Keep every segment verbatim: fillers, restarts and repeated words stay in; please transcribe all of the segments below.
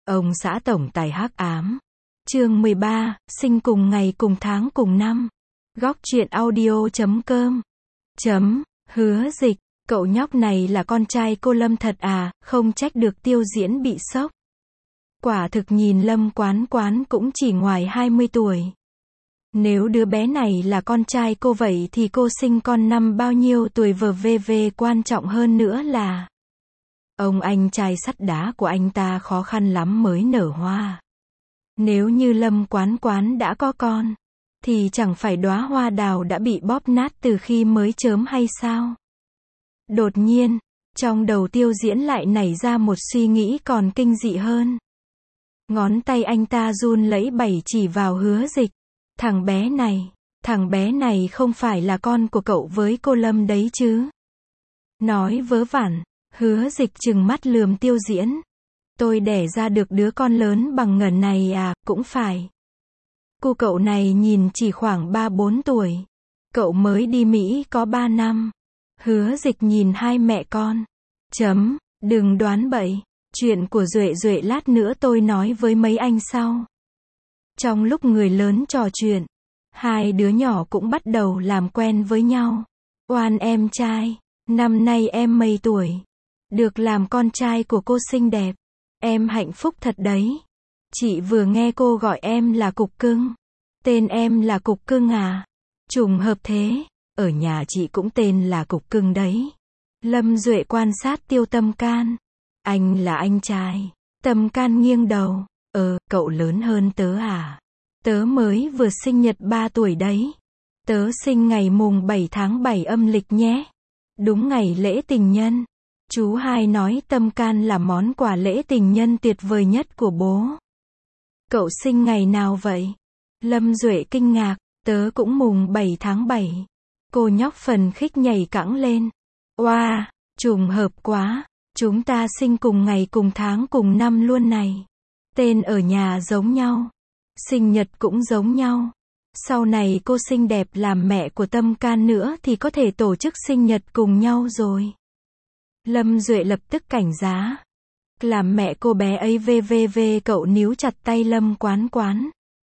Ông xã tổng tài hắc ám. Chương mười ba, sinh cùng ngày cùng tháng cùng năm. Góc truyện audio chấm com. Chấm, Hứa Dịch, cậu nhóc này là con trai cô Lâm thật à, không trách được Tiêu Diễn bị sốc. Quả thực nhìn Lâm Quán Quán cũng chỉ ngoài hai mươi tuổi. Nếu đứa bé này là con trai cô vậy thì cô sinh con năm bao nhiêu tuổi vờ vê vê quan trọng hơn nữa là ông anh trai sắt đá của anh ta khó khăn lắm mới nở hoa. Nếu như Lâm Quán Quán đã có con, thì chẳng phải đóa hoa đào đã bị bóp nát từ khi mới chớm hay sao? Đột nhiên, trong đầu Tiêu Diễn lại nảy ra một suy nghĩ còn kinh dị hơn. Ngón tay anh ta run lẩy bẩy chỉ vào Hứa Dịch. Thằng bé này, thằng bé này không phải là con của cậu với cô Lâm đấy chứ? Nói vớ vẩn, Hứa Dịch trừng mắt lườm Tiêu Diễn. Tôi đẻ ra được đứa con lớn bằng ngần này à, cũng phải. Cô cậu này nhìn chỉ khoảng ba bốn tuổi. Cậu mới đi Mỹ có ba năm. Hứa Dịch nhìn hai mẹ con. Chấm, đừng đoán bậy. Chuyện của Duệ Duệ lát nữa tôi nói với mấy anh sau. Trong lúc người lớn trò chuyện, hai đứa nhỏ cũng bắt đầu làm quen với nhau. Oan em trai, năm nay em mấy tuổi? Được làm con trai của cô xinh đẹp. Em hạnh phúc thật đấy. Chị vừa nghe cô gọi em là Cục Cưng. Tên em là Cục Cưng à? Trùng hợp thế, ở nhà chị cũng tên là Cục Cưng đấy. Lâm Duệ quan sát Tiêu Tâm Can. Anh là anh trai. Tâm Can nghiêng đầu. Ờ, cậu lớn hơn tớ à? Tớ mới vừa sinh nhật ba tuổi đấy. Tớ sinh ngày mùng bảy tháng bảy âm lịch nhé. Đúng ngày lễ tình nhân. Chú hai nói Tâm Can là món quà lễ tình nhân tuyệt vời nhất của bố. Cậu sinh ngày nào vậy? Lâm Duệ kinh ngạc. Tớ cũng mùng bảy tháng bảy. Cô nhóc phần khích nhảy cẫng lên. Oa, wow, trùng hợp quá. Chúng ta sinh cùng ngày cùng tháng cùng năm luôn này. Tên ở nhà giống nhau. Sinh nhật cũng giống nhau. Sau này cô xinh đẹp làm mẹ của Tâm Can nữa thì có thể tổ chức sinh nhật cùng nhau rồi. Lâm Duệ lập tức cảnh giá. Làm mẹ cô bé ấy vê vê vê cậu níu chặt tay Lâm Quán Quán.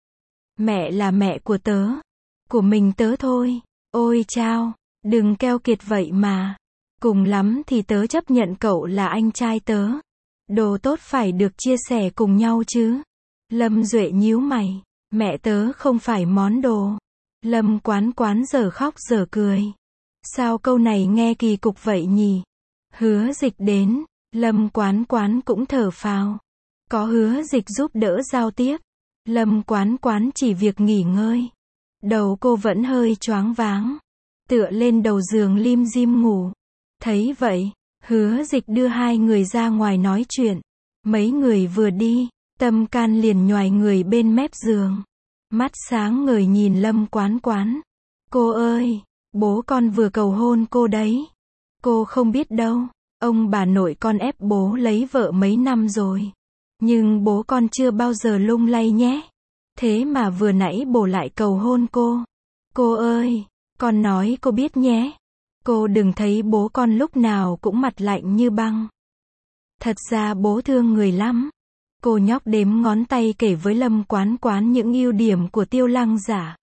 Mẹ là mẹ của tớ. Của mình tớ thôi. Ôi chao, đừng keo kiệt vậy mà. Cùng lắm thì tớ chấp nhận cậu là anh trai tớ. Đồ tốt phải được chia sẻ cùng nhau chứ. Lâm Duệ nhíu mày. Mẹ tớ không phải món đồ. Lâm Quán Quán giờ khóc giờ cười. Sao câu này nghe kỳ cục vậy nhỉ? Hứa Dịch đến. Lâm Quán Quán cũng thở phào. Có Hứa Dịch giúp đỡ giao tiếp. Lâm Quán Quán chỉ việc nghỉ ngơi. Đầu cô vẫn hơi choáng váng. Tựa lên đầu giường lim dim ngủ. Thấy vậy, Hứa Dịch đưa hai người ra ngoài nói chuyện. Mấy người vừa đi, Tâm Can liền nhoài người bên mép giường. Mắt sáng ngời nhìn Lâm Quán Quán. Cô ơi, bố con vừa cầu hôn cô đấy. Cô không biết đâu, ông bà nội con ép bố lấy vợ mấy năm rồi. Nhưng bố con chưa bao giờ lung lay nhé. Thế mà vừa nãy bố lại cầu hôn cô. Cô ơi, con nói cô biết nhé. Cô đừng thấy bố con lúc nào cũng mặt lạnh như băng. Thật ra bố thương người lắm. Cô nhóc đếm ngón tay kể với Lâm Quán Quán những ưu điểm của Tiêu Lăng Giả.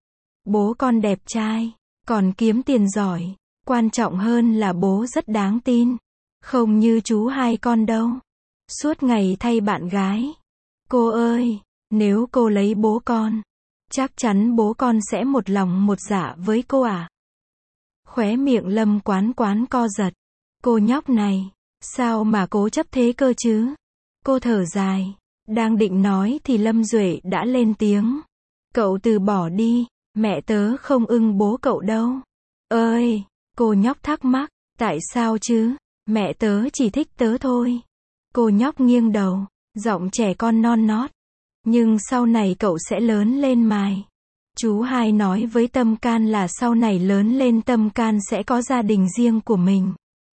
Bố con đẹp trai, còn kiếm tiền giỏi. Quan trọng hơn là bố rất đáng tin. Không như chú hai con đâu. Suốt ngày thay bạn gái. Cô ơi, nếu cô lấy bố con, chắc chắn bố con sẽ một lòng một dạ với cô à? Khóe miệng Lâm Quán Quán co giật. Cô nhóc này, sao mà cố chấp thế cơ chứ? Cô thở dài. Đang định nói thì Lâm Duệ đã lên tiếng. Cậu từ bỏ đi, mẹ tớ không ưng bố cậu đâu. Ơi, cô nhóc thắc mắc. Tại sao chứ? Mẹ tớ chỉ thích tớ thôi. Cô nhóc nghiêng đầu, giọng trẻ con non nót. Nhưng sau này cậu sẽ lớn lên mài. Chú hai nói với Tâm Can là sau này lớn lên Tâm Can sẽ có gia đình riêng của mình.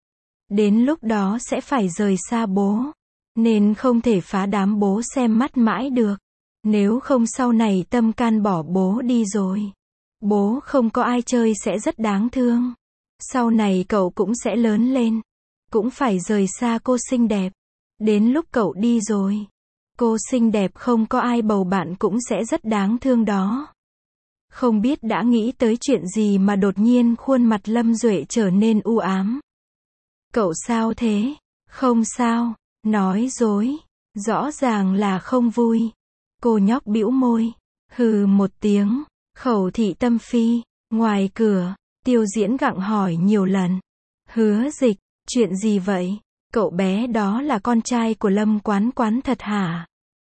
Đến lúc đó sẽ phải rời xa bố. Nên không thể phá đám bố xem mắt mãi được. Nếu không sau này Tâm Can bỏ bố đi rồi. Bố không có ai chơi sẽ rất đáng thương. Sau này cậu cũng sẽ lớn lên. Cũng phải rời xa cô xinh đẹp. Đến lúc cậu đi rồi. Cô xinh đẹp không có ai bầu bạn cũng sẽ rất đáng thương đó. Không biết đã nghĩ tới chuyện gì mà đột nhiên khuôn mặt Lâm Duệ trở nên u ám. Cậu sao thế? Không sao. Nói dối. Rõ ràng là không vui. Cô nhóc bĩu môi. Hừ một tiếng. Khẩu thị tâm phi. Ngoài cửa, Tiêu Diễn gặng hỏi nhiều lần. Hứa Dịch, chuyện gì vậy? Cậu bé đó là con trai của Lâm Quán Quán thật hả?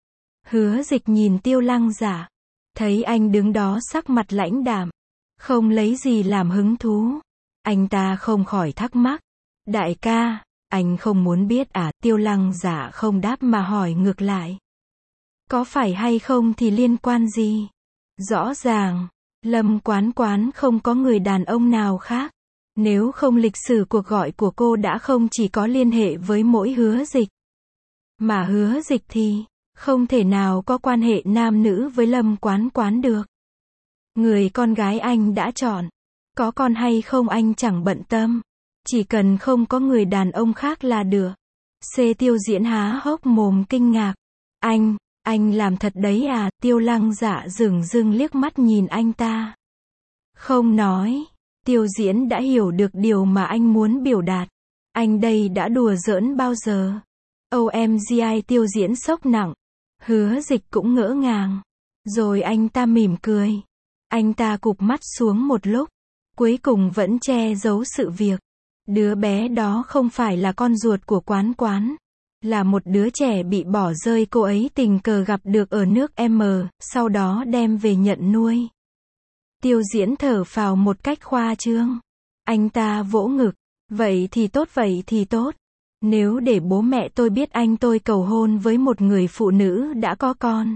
Hứa Dịch nhìn Tiêu Lăng Giả. Thấy anh đứng đó sắc mặt lãnh đạm. Không lấy gì làm hứng thú. Anh ta không khỏi thắc mắc. Đại ca, anh không muốn biết à? Tiêu Lăng Giả không đáp mà hỏi ngược lại. Có phải hay không thì liên quan gì? Rõ ràng, Lâm Quán Quán không có người đàn ông nào khác. Nếu không lịch sử cuộc gọi của cô đã không chỉ có liên hệ với mỗi Hứa Dịch. Mà Hứa Dịch thì không thể nào có quan hệ nam nữ với Lâm Quán Quán được. Người con gái anh đã chọn. Có con hay không anh chẳng bận tâm. Chỉ cần không có người đàn ông khác là được. C. Tiêu Diễn há hốc mồm kinh ngạc. Anh, anh làm thật đấy à? Tiêu Lăng Dạ dửng dưng liếc mắt nhìn anh ta. Không nói. Tiêu Diễn đã hiểu được điều mà anh muốn biểu đạt. Anh đây đã đùa giỡn bao giờ? ô em giê i Tiêu Diễn sốc nặng. Hứa Dịch cũng ngỡ ngàng. Rồi anh ta mỉm cười. Anh ta cụp mắt xuống một lúc. Cuối cùng vẫn che giấu sự việc. Đứa bé đó không phải là con ruột của Quán Quán. Là một đứa trẻ bị bỏ rơi cô ấy tình cờ gặp được ở nước M, sau đó đem về nhận nuôi. Tiêu Diễn thở phào một cách khoa trương. Anh ta vỗ ngực. Vậy thì tốt, vậy thì tốt. Nếu để bố mẹ tôi biết anh tôi cầu hôn với một người phụ nữ đã có con,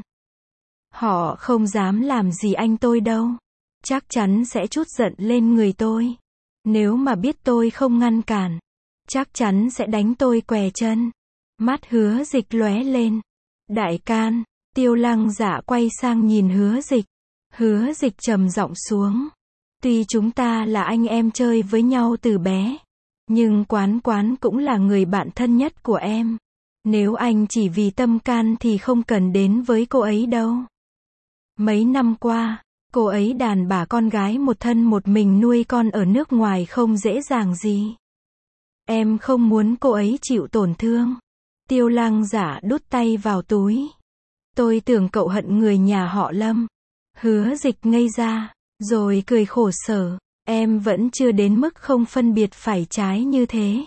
họ không dám làm gì anh tôi đâu. Chắc chắn sẽ trút giận lên người tôi. Nếu mà biết tôi không ngăn cản, chắc chắn sẽ đánh tôi què chân. Mắt Hứa Dịch lóe lên. Đại can. Tiêu Lăng Dạ quay sang nhìn Hứa Dịch. Hứa Dịch trầm giọng xuống. Tuy chúng ta là anh em chơi với nhau từ bé, nhưng Quán Quán cũng là người bạn thân nhất của em. Nếu anh chỉ vì tâm can thì không cần đến với cô ấy đâu. Mấy năm qua, cô ấy đàn bà con gái một thân một mình nuôi con ở nước ngoài không dễ dàng gì. Em không muốn cô ấy chịu tổn thương. Tiêu Lăng Giả đút tay vào túi. Tôi tưởng cậu hận người nhà họ Lâm. Hứa Dịch ngây ra, rồi cười khổ sở. Em vẫn chưa đến mức không phân biệt phải trái như thế.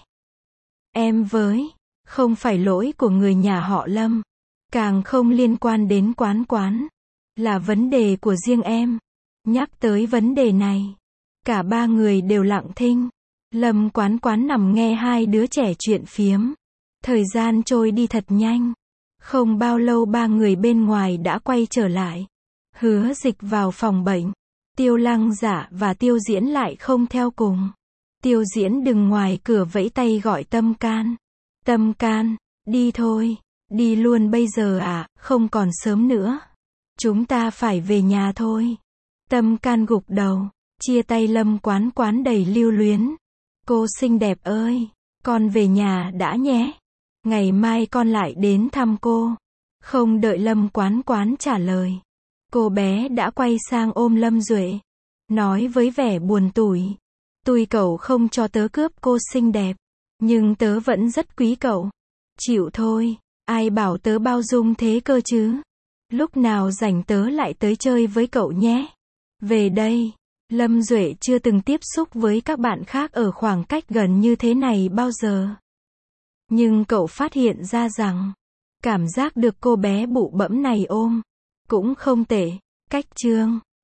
Em với, không phải lỗi của người nhà họ Lâm. Càng không liên quan đến Quán Quán. Là vấn đề của riêng em. Nhắc tới vấn đề này, cả ba người đều lặng thinh. Lâm Quán Quán nằm nghe hai đứa trẻ chuyện phiếm. Thời gian trôi đi thật nhanh. Không bao lâu ba người bên ngoài đã quay trở lại. Hứa Dịch vào phòng bệnh. Tiêu Lăng Giả và Tiêu Diễn lại không theo cùng. Tiêu Diễn đứng ngoài cửa vẫy tay gọi Tâm Can. Tâm Can, đi thôi. Đi luôn bây giờ à? Không còn sớm nữa. Chúng ta phải về nhà thôi. Tâm Can gục đầu. Chia tay Lâm Quán Quán đầy lưu luyến. Cô xinh đẹp ơi, con về nhà đã nhé. Ngày mai con lại đến thăm cô. Không đợi Lâm Quán Quán trả lời, cô bé đã quay sang ôm Lâm Duệ, nói với vẻ buồn tủi. Tuy cậu không cho tớ cướp cô xinh đẹp, nhưng tớ vẫn rất quý cậu. Chịu thôi, ai bảo tớ bao dung thế cơ chứ. Lúc nào rảnh tớ lại tới chơi với cậu nhé. Về đây. Lâm Duệ chưa từng tiếp xúc với các bạn khác ở khoảng cách gần như thế này bao giờ. Nhưng cậu phát hiện ra rằng, cảm giác được cô bé bụ bẫm này ôm cũng không tệ. Cách chương